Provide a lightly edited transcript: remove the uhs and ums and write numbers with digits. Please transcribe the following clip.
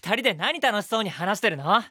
人で何楽しそうに話してるの？